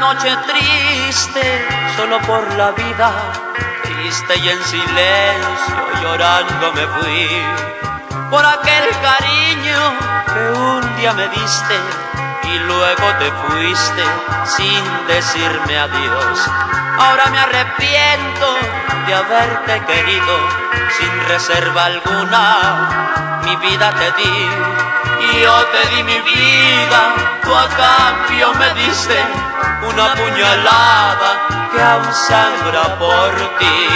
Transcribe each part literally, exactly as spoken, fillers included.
noche triste, solo por la vida, triste y en silencio, llorando me fui, por aquel cariño que un día me diste y luego te fuiste sin decirme adiós. Ahora me arrepiento de haberte querido, sin reserva alguna, mi vida te di. Y yo te di mi vida, tú a cambio me diste una puñalada que aún sangra por ti.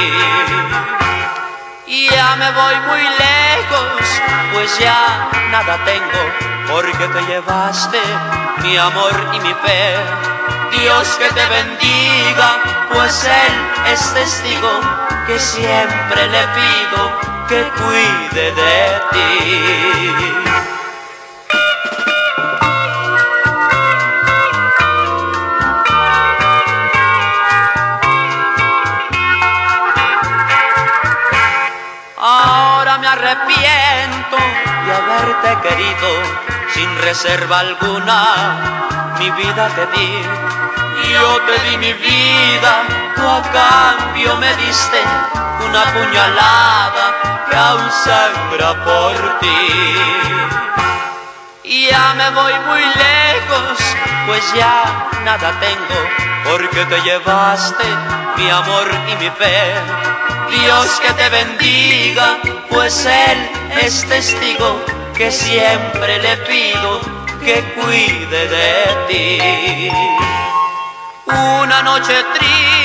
Y ya me voy muy lejos, pues ya nada tengo, porque te llevaste mi amor y mi fe. Dios que te bendiga, pues Él es testigo que siempre le pido que cuide de ti. Ahora me arrepiento de haberte querido, sin reserva alguna, mi vida te di. Yo te di mi vida, tú a cambio me diste una puñalada que aún sangra por ti. Y ya me voy muy lejos, pues ya nada tengo, porque te llevaste mi amor y mi fe. Dios que te bendiga, pues Él es testigo que siempre le pido que cuide de ti. Una noche triste